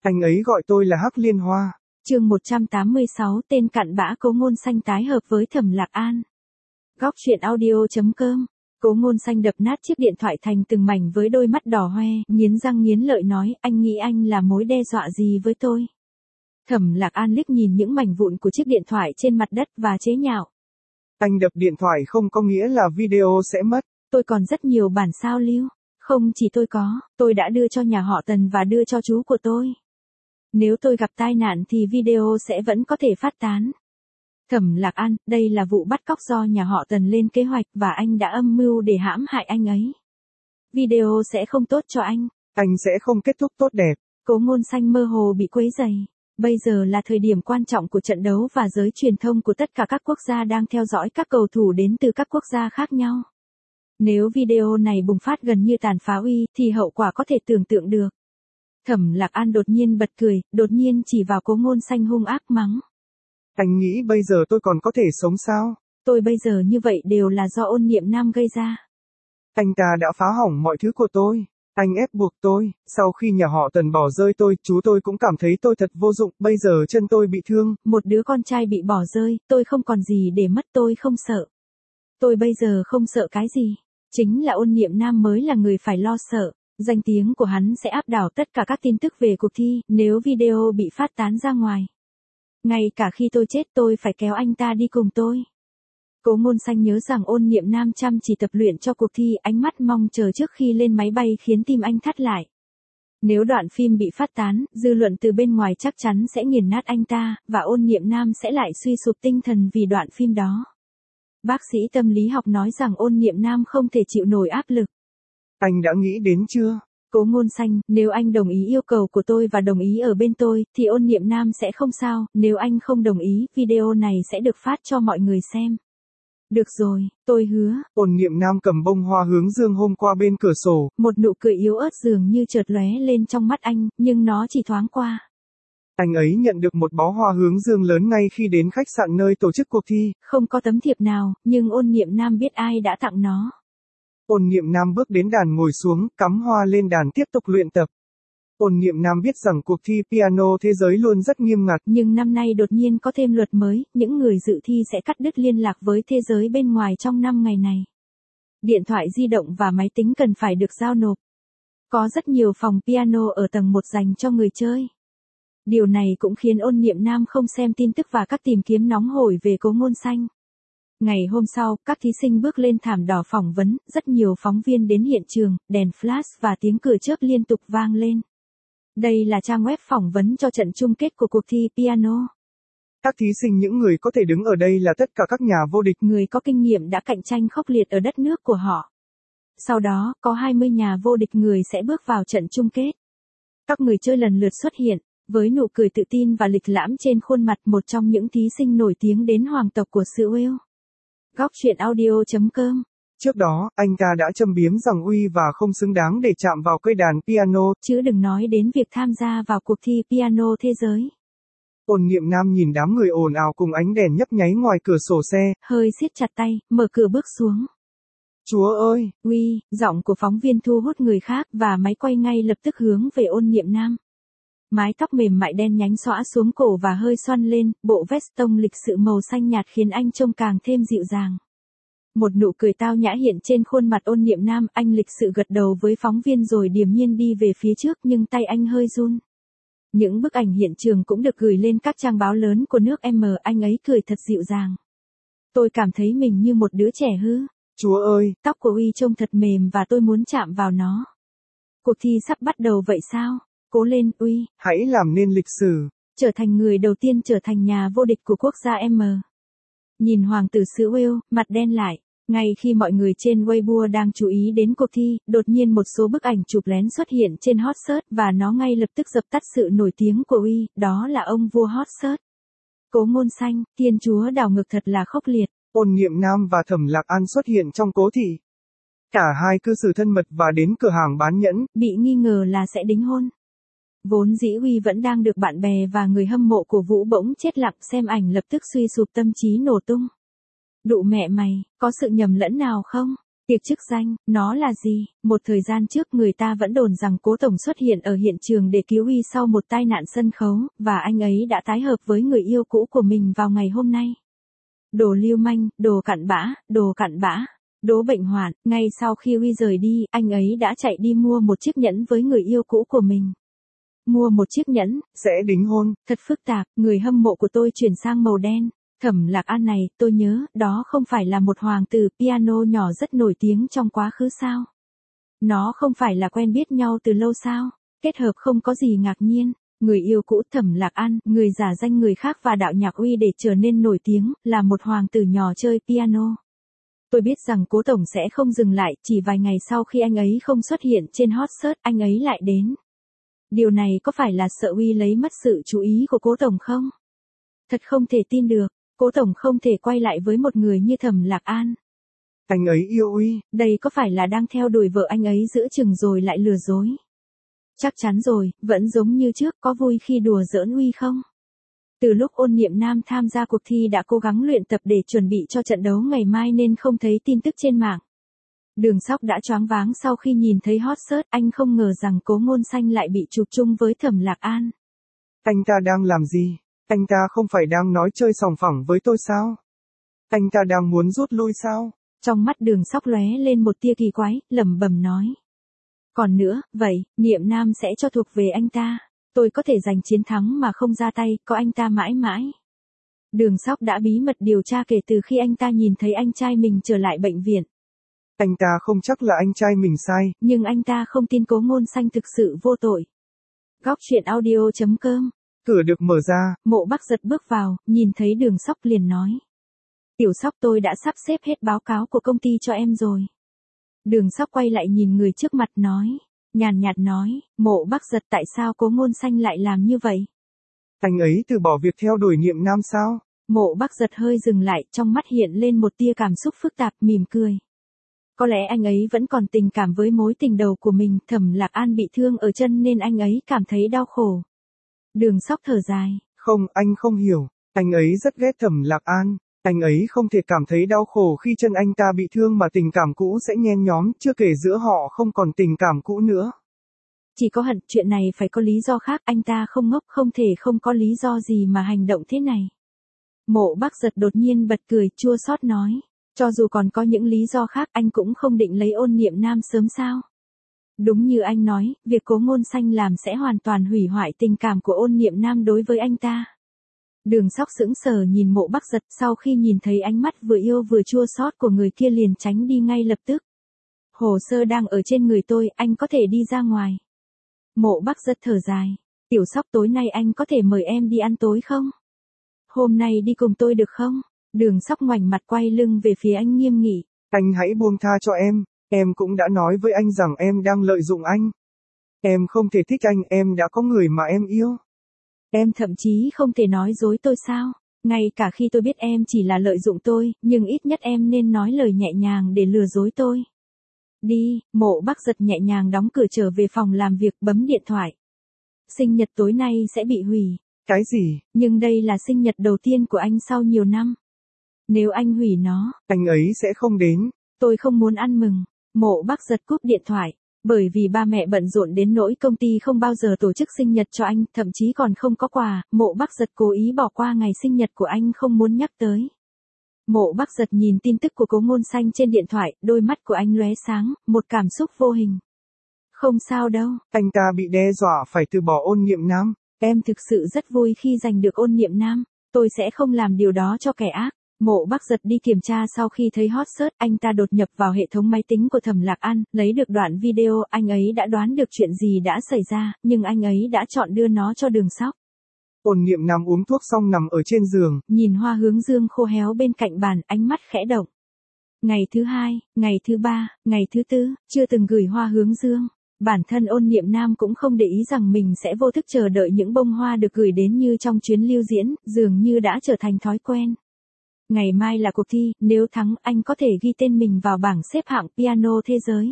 Anh ấy gọi tôi là Hắc Liên Hoa. Chương 186, tên cặn bã Cố Ngôn Xanh tái hợp với Thẩm Lạc An. Góc truyện audio.com. Cố Ngôn Xanh đập nát chiếc điện thoại thành từng mảnh với đôi mắt đỏ hoe, nghiến răng nghiến lợi nói, anh nghĩ anh là mối đe dọa gì với tôi? Thẩm Lạc An liếc nhìn những mảnh vụn của chiếc điện thoại trên mặt đất và chế nhạo. Anh đập điện thoại không có nghĩa là video sẽ mất. Tôi còn rất nhiều bản sao lưu. Không chỉ tôi có, tôi đã đưa cho nhà họ Tần và đưa cho chú của tôi. Nếu tôi gặp tai nạn thì video sẽ vẫn có thể phát tán. Thẩm Lạc An, đây là vụ bắt cóc do nhà họ Tần lên kế hoạch và anh đã âm mưu để hãm hại anh ấy. Video sẽ không tốt cho anh. Anh sẽ không kết thúc tốt đẹp. Cố Ngôn Xanh mơ hồ bị quấy rầy. Bây giờ là thời điểm quan trọng của trận đấu và giới truyền thông của tất cả các quốc gia đang theo dõi các cầu thủ đến từ các quốc gia khác nhau. Nếu video này bùng phát gần như tàn phá uy thì hậu quả có thể tưởng tượng được. Thẩm Lạc An đột nhiên bật cười, đột nhiên chỉ vào Cố Ngôn Xanh hung ác mắng. Anh nghĩ bây giờ tôi còn có thể sống sao? Tôi bây giờ như vậy đều là do Ôn Niệm Nam gây ra. Anh ta đã phá hỏng mọi thứ của tôi. Anh ép buộc tôi, sau khi nhà họ Tần bỏ rơi tôi, chú tôi cũng cảm thấy tôi thật vô dụng, bây giờ chân tôi bị thương. Một đứa con trai bị bỏ rơi, tôi không còn gì để mất, tôi không sợ. Tôi bây giờ không sợ cái gì. Chính là Ôn Niệm Nam mới là người phải lo sợ. Danh tiếng của hắn sẽ áp đảo tất cả các tin tức về cuộc thi, nếu video bị phát tán ra ngoài. Ngay cả khi tôi chết tôi phải kéo anh ta đi cùng tôi. Cố Ngôn Xanh nhớ rằng Ôn Niệm Nam chăm chỉ tập luyện cho cuộc thi, ánh mắt mong chờ trước khi lên máy bay khiến tim anh thắt lại. Nếu đoạn phim bị phát tán, dư luận từ bên ngoài chắc chắn sẽ nghiền nát anh ta, và Ôn Niệm Nam sẽ lại suy sụp tinh thần vì đoạn phim đó. Bác sĩ tâm lý học nói rằng Ôn Niệm Nam không thể chịu nổi áp lực. Anh đã nghĩ đến chưa? Cố Ngôn Xanh, nếu anh đồng ý yêu cầu của tôi và đồng ý ở bên tôi, thì Ôn Niệm Nam sẽ không sao, nếu anh không đồng ý, video này sẽ được phát cho mọi người xem. Được rồi, tôi hứa. Ôn Niệm Nam cầm bông hoa hướng dương hôm qua bên cửa sổ. Một nụ cười yếu ớt dường như chợt lóe lên trong mắt anh, nhưng nó chỉ thoáng qua. Anh ấy nhận được một bó hoa hướng dương lớn ngay khi đến khách sạn nơi tổ chức cuộc thi. Không có tấm thiệp nào, nhưng Ôn Niệm Nam biết ai đã tặng nó. Ôn Niệm Nam bước đến đàn ngồi xuống, cắm hoa lên đàn tiếp tục luyện tập. Ôn Niệm Nam biết rằng cuộc thi piano thế giới luôn rất nghiêm ngặt. Nhưng năm nay đột nhiên có thêm luật mới, những người dự thi sẽ cắt đứt liên lạc với thế giới bên ngoài trong 5 ngày này. Điện thoại di động và máy tính cần phải được giao nộp. Có rất nhiều phòng piano ở tầng 1 dành cho người chơi. Điều này cũng khiến Ôn Niệm Nam không xem tin tức và các tìm kiếm nóng hổi về Cố Ngôn Xanh. Ngày hôm sau, các thí sinh bước lên thảm đỏ phỏng vấn, rất nhiều phóng viên đến hiện trường, đèn flash và tiếng cười chớp liên tục vang lên. Đây là trang web phỏng vấn cho trận chung kết của cuộc thi piano. Các thí sinh những người có thể đứng ở đây là tất cả các nhà vô địch. Người có kinh nghiệm đã cạnh tranh khốc liệt ở đất nước của họ. Sau đó, có 20 nhà vô địch người sẽ bước vào trận chung kết. Các người chơi lần lượt xuất hiện, với nụ cười tự tin và lịch lãm trên khuôn mặt, một trong những thí sinh nổi tiếng đến hoàng tộc của xứ Wales. Góc truyện audio.com. Trước đó, anh ta đã châm biếm rằng Uy và không xứng đáng để chạm vào cây đàn piano. Chứ đừng nói đến việc tham gia vào cuộc thi piano thế giới. Ôn Niệm Nam nhìn đám người ồn ào cùng ánh đèn nhấp nháy ngoài cửa sổ xe. Hơi siết chặt tay, mở cửa bước xuống. Chúa ơi! Uy, giọng của phóng viên thu hút người khác và máy quay ngay lập tức hướng về Ôn Niệm Nam. Mái tóc mềm mại đen nhánh xõa xuống cổ và hơi xoăn lên, bộ vest tông lịch sự màu xanh nhạt khiến anh trông càng thêm dịu dàng. Một nụ cười tao nhã hiện trên khuôn mặt Ôn Niệm Nam, anh lịch sự gật đầu với phóng viên rồi điềm nhiên đi về phía trước nhưng tay anh hơi run. Những bức ảnh hiện trường cũng được gửi lên các trang báo lớn của nước M, anh ấy cười thật dịu dàng. Tôi cảm thấy mình như một đứa trẻ hư. Chúa ơi! Tóc của Uy trông thật mềm và tôi muốn chạm vào nó. Cuộc thi sắp bắt đầu vậy sao? Cố lên, Uy. Hãy làm nên lịch sử. Trở thành người đầu tiên trở thành nhà vô địch của quốc gia M. Nhìn hoàng tử xứ Wales, mặt đen lại. Ngay khi mọi người trên Weibo đang chú ý đến cuộc thi, đột nhiên một số bức ảnh chụp lén xuất hiện trên hot search và nó ngay lập tức dập tắt sự nổi tiếng của Uy, đó là ông vua hot search. Cố Ngôn Xanh, thiên chúa đảo ngược thật là khốc liệt. Ôn Niệm Nam và Thẩm Lạc An xuất hiện trong cố thị. Cả hai cư xử thân mật và đến cửa hàng bán nhẫn. Bị nghi ngờ là sẽ đính hôn. Vốn dĩ Uy vẫn đang được bạn bè và người hâm mộ cổ vũ bỗng chết lặng, xem ảnh lập tức suy sụp tâm trí nổ tung. Đụ mẹ mày, có sự nhầm lẫn nào không? Tiệc chức danh, nó là gì? Một thời gian trước người ta vẫn đồn rằng Cố Tổng xuất hiện ở hiện trường để cứu Uy sau một tai nạn sân khấu, và anh ấy đã tái hợp với người yêu cũ của mình vào ngày hôm nay. Đồ lưu manh, đồ cặn bã, đồ cặn bã. Đố bệnh hoạn, ngay sau khi Uy rời đi, anh ấy đã chạy đi mua một chiếc nhẫn với người yêu cũ của mình. Mua một chiếc nhẫn, sẽ đính hôn. Thật phức tạp, người hâm mộ của tôi chuyển sang màu đen. Thẩm Lạc An này, tôi nhớ, đó không phải là một hoàng tử piano nhỏ rất nổi tiếng trong quá khứ sao? Nó không phải là quen biết nhau từ lâu sao? Kết hợp không có gì ngạc nhiên. Người yêu cũ Thẩm Lạc An, người giả danh người khác và đạo nhạc Uy để trở nên nổi tiếng, là một hoàng tử nhỏ chơi piano. Tôi biết rằng Cố Tổng sẽ không dừng lại, chỉ vài ngày sau khi anh ấy không xuất hiện trên hot search, anh ấy lại đến. Điều này có phải là sợ Uy lấy mất sự chú ý của Cố Tổng không? Thật không thể tin được, Cố Tổng không thể quay lại với một người như Thẩm Lạc An. Anh ấy yêu Uy. Đây có phải là đang theo đuổi vợ anh ấy giữa chừng rồi lại lừa dối? Chắc chắn rồi, vẫn giống như trước, có vui khi đùa giỡn Uy không? Từ lúc Ôn Niệm Nam tham gia cuộc thi đã cố gắng luyện tập để chuẩn bị cho trận đấu ngày mai nên không thấy tin tức trên mạng. Đường Sóc đã choáng váng sau khi nhìn thấy hot search, anh không ngờ rằng Cố Ngôn Xanh lại bị chụp chung với Thẩm Lạc An. Anh ta đang làm gì? Anh ta không phải đang nói chơi sòng phẳng với tôi sao? Anh ta đang muốn rút lui sao? Trong mắt Đường Sóc lóe lên một tia kỳ quái, lẩm bẩm nói. Còn nữa, vậy, Niệm Nam sẽ cho thuộc về anh ta. Tôi có thể giành chiến thắng mà không ra tay, có anh ta mãi mãi. Đường Sóc đã bí mật điều tra kể từ khi anh ta nhìn thấy anh trai mình trở lại bệnh viện. Anh ta không chắc là anh trai mình sai. Nhưng anh ta không tin Cố Ngôn Xanh thực sự vô tội. Góc truyện audio.com. Cửa được mở ra. Mộ Bắc Giật bước vào, nhìn thấy Đường Sóc liền nói. Tiểu Sóc, tôi đã sắp xếp hết báo cáo của công ty cho em rồi. Đường Sóc quay lại nhìn người trước mặt nói. Nhàn nhạt nói, Mộ Bắc Giật, tại sao Cố Ngôn Xanh lại làm như vậy? Anh ấy từ bỏ việc theo đuổi Niệm Nam sao? Mộ Bắc Giật hơi dừng lại, trong mắt hiện lên một tia cảm xúc phức tạp, mỉm cười. Có lẽ anh ấy vẫn còn tình cảm với mối tình đầu của mình, Thẩm Lạc An bị thương ở chân nên anh ấy cảm thấy đau khổ. Đường Sóc thở dài. Không, anh không hiểu. Anh ấy rất ghét Thẩm Lạc An. Anh ấy không thể cảm thấy đau khổ khi chân anh ta bị thương mà tình cảm cũ sẽ nhen nhóm, chưa kể giữa họ không còn tình cảm cũ nữa. Chỉ có hận, chuyện này phải có lý do khác, anh ta không ngốc, không thể không có lý do gì mà hành động thế này. Mộ Bắc Giật đột nhiên bật cười, chua xót nói. Cho dù còn có những lý do khác, anh cũng không định lấy Ôn Niệm Nam sớm sao? Đúng như anh nói, việc Cố Ngôn Xanh làm sẽ hoàn toàn hủy hoại tình cảm của Ôn Niệm Nam đối với anh ta. Đường Sóc sững sờ nhìn Mộ Bắc Giật, sau khi nhìn thấy ánh mắt vừa yêu vừa chua xót của người kia liền tránh đi ngay lập tức. Hồ sơ đang ở trên người tôi, anh có thể đi ra ngoài. Mộ Bắc Giật thở dài. Tiểu Sóc, tối nay anh có thể mời em đi ăn tối không? Hôm nay đi cùng tôi được không? Đường Sóc ngoảnh mặt quay lưng về phía anh nghiêm nghị. Anh hãy buông tha cho em cũng đã nói với anh rằng em đang lợi dụng anh. Em không thể thích anh, em đã có người mà em yêu. Em thậm chí không thể nói dối tôi sao? Ngay cả khi tôi biết em chỉ là lợi dụng tôi, nhưng ít nhất em nên nói lời nhẹ nhàng để lừa dối tôi. Đi, Mộ Bắc Giật nhẹ nhàng đóng cửa trở về phòng làm việc, bấm điện thoại. Sinh nhật tối nay sẽ bị hủy. Cái gì? Nhưng đây là sinh nhật đầu tiên của anh sau nhiều năm. Nếu anh hủy nó, anh ấy sẽ không đến. Tôi không muốn ăn mừng. Mộ Bắc Giật cúp điện thoại. Bởi vì ba mẹ bận rộn đến nỗi công ty không bao giờ tổ chức sinh nhật cho anh, thậm chí còn không có quà, Mộ Bắc Giật cố ý bỏ qua ngày sinh nhật của anh không muốn nhắc tới. Mộ Bắc Giật nhìn tin tức của Cố Ngôn Xanh trên điện thoại, đôi mắt của anh lóe sáng, một cảm xúc vô hình. Không sao đâu. Anh ta bị đe dọa phải từ bỏ Ôn Niệm Nam. Em thực sự rất vui khi giành được Ôn Niệm Nam. Tôi sẽ không làm điều đó cho kẻ ác. Mộ Bắc Giật đi kiểm tra sau khi thấy hot search, anh ta đột nhập vào hệ thống máy tính của Thẩm Lạc An, lấy được đoạn video, anh ấy đã đoán được chuyện gì đã xảy ra, nhưng anh ấy đã chọn đưa nó cho Đường Sóc. Ôn Niệm Nam uống thuốc xong nằm ở trên giường. Nhìn hoa hướng dương khô héo bên cạnh bàn, ánh mắt khẽ động. Ngày thứ 2, ngày thứ 3, ngày thứ 4, chưa từng gửi hoa hướng dương. Bản thân Ôn Niệm Nam cũng không để ý rằng mình sẽ vô thức chờ đợi những bông hoa được gửi đến như trong chuyến lưu diễn, dường như đã trở thành thói quen. Ngày mai là cuộc thi, nếu thắng anh có thể ghi tên mình vào bảng xếp hạng piano thế giới.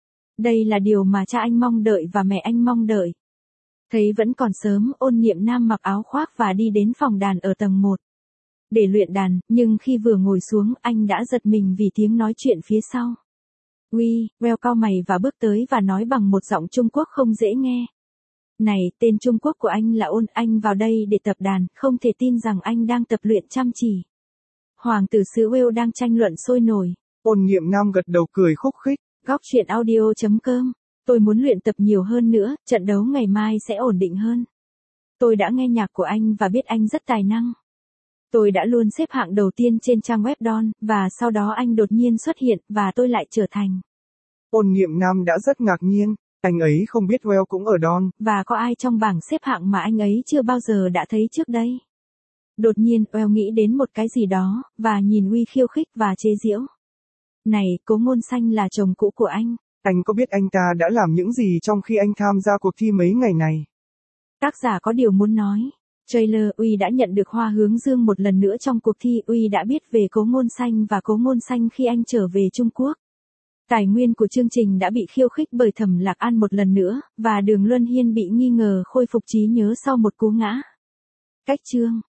Đây là điều mà cha anh mong đợi và mẹ anh mong đợi. Thấy vẫn còn sớm, Ôn Niệm Nam mặc áo khoác và đi đến phòng đàn ở tầng 1. Để luyện đàn, nhưng khi vừa ngồi xuống anh đã giật mình vì tiếng nói chuyện phía sau. Uy, Well cau mày và bước tới và nói bằng một giọng Trung Quốc không dễ nghe. Này, tên Trung Quốc của anh là Ôn, anh vào đây để tập đàn, không thể tin rằng anh đang tập luyện chăm chỉ. Hoàng tử xứ Well đang tranh luận sôi nổi. Ôn Niệm Nam gật đầu cười khúc khích. Góc truyện audio.com. Tôi muốn luyện tập nhiều hơn nữa, trận đấu ngày mai sẽ ổn định hơn. Tôi đã nghe nhạc của anh và biết anh rất tài năng. Tôi đã luôn xếp hạng đầu tiên trên trang web Don, và sau đó anh đột nhiên xuất hiện, và tôi lại trở thành. Ôn Niệm Nam đã rất ngạc nhiên, anh ấy không biết Well cũng ở Don. Và có ai trong bảng xếp hạng mà anh ấy chưa bao giờ đã thấy trước đây. Đột nhiên, Well nghĩ đến một cái gì đó, và nhìn Uy khiêu khích và chế giễu. Này, Cố Ngôn Xanh là chồng cũ của anh. Anh có biết anh ta đã làm những gì trong khi anh tham gia cuộc thi mấy ngày này? Tác giả có điều muốn nói. Trailer, Uy đã nhận được hoa hướng dương một lần nữa trong cuộc thi. Uy đã biết về Cố Ngôn Xanh và Cố Ngôn Xanh khi anh trở về Trung Quốc. Tài nguyên của chương trình đã bị khiêu khích bởi Thẩm Lạc An một lần nữa, và Đường Luân Hiên bị nghi ngờ khôi phục trí nhớ sau một cú ngã. Cách chương